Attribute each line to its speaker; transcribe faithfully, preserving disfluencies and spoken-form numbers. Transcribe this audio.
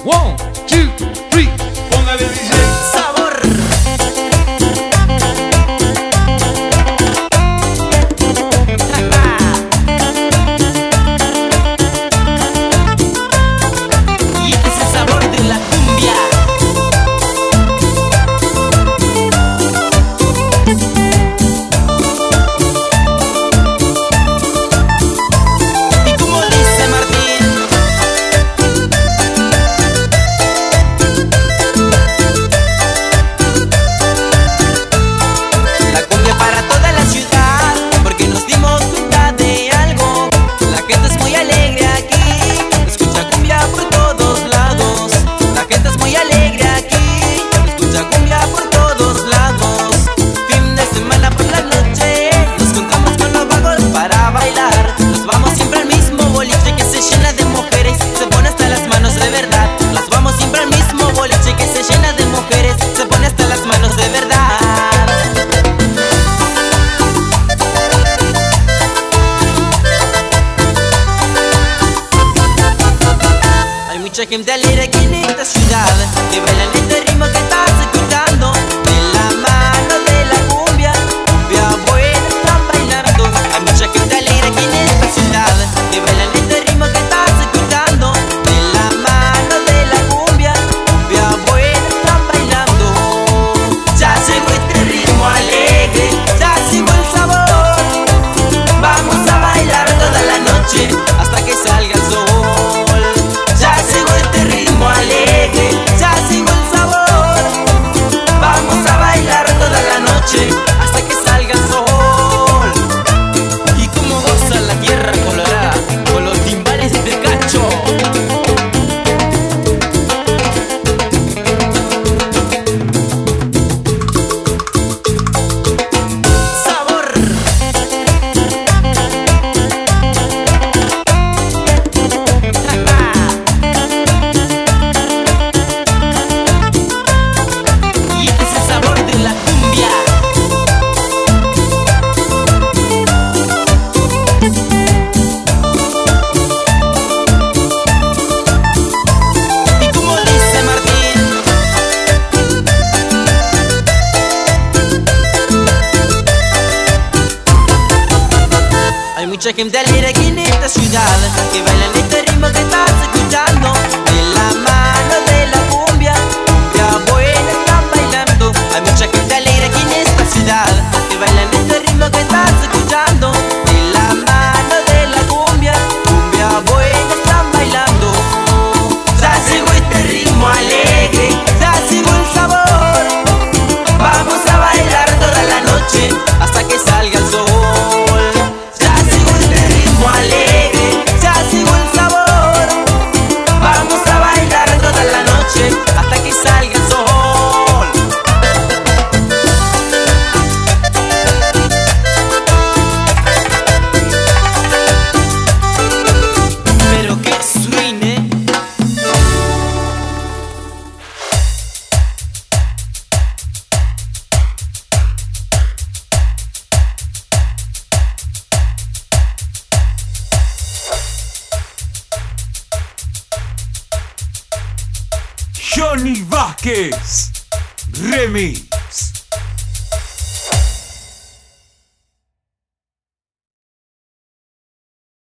Speaker 1: One, two, three. Póngale D J.
Speaker 2: Sabor. Y este es el sabor de la cumbia. Y como dice Martín, la cumbia para toda la ciudad, porque nos dimos cuenta de algo. La gente es muy alegre aquí, escucha cumbia por todos lados. La gente es muy alegre aquí, escucha cumbia por todos lados. Fin de semana por la noche, nos juntamos con los vagos para bailar. Nos vamos siempre al mismo boliche que se llena de mujeres, se pone hasta las manos de verdad. Nos vamos siempre al mismo boliche que se llena de mujeres, se pone hasta las manos de verdad. Hay mucha gente alegre aquí en esta ciudad, que bailan este ritmo que estás escuchando. De la mano de la cumbia, cumbia buena están bailando. Hay mucha gente alegre aquí en esta ciudad, que bailan este ritmo que estás escuchando. De la mano de la cumbia, cumbia buena están bailando. Ya llegó este ritmo alegre, ya llegó el sabor. Vamos a bailar toda la noche hasta que salga el sol. Ya llegó este ritmo alegre, ya llegó el sabor. Vamos a bailar toda la noche hasta que salga el sol. Y como goza la tierra colorada con los timbales de cacho. Sabor. Y este es el sabor de la cumbia. Y como dice Martín, hay mucha gente alegre aquí en esta ciudad, que bailan este ritmo que estás escuchando. De la mano de la cumbia, cumbia buena están bailando. Hay mucha gente alegre aquí en esta ciudad, que bailan este ritmo que estás escuchando. De la mano de la cumbia, cumbia buena están bailando. Ya llegó este ritmo alegre, ya llegó el sabor. Vamos a bailar toda la noche hasta que salga el sol. Ya llegó este ritmo alegre, ya llegó el sabor. Vamos a bailar toda la noche hasta que salga el sol. Pero que suene.
Speaker 1: Johnny Vázquez, Remy.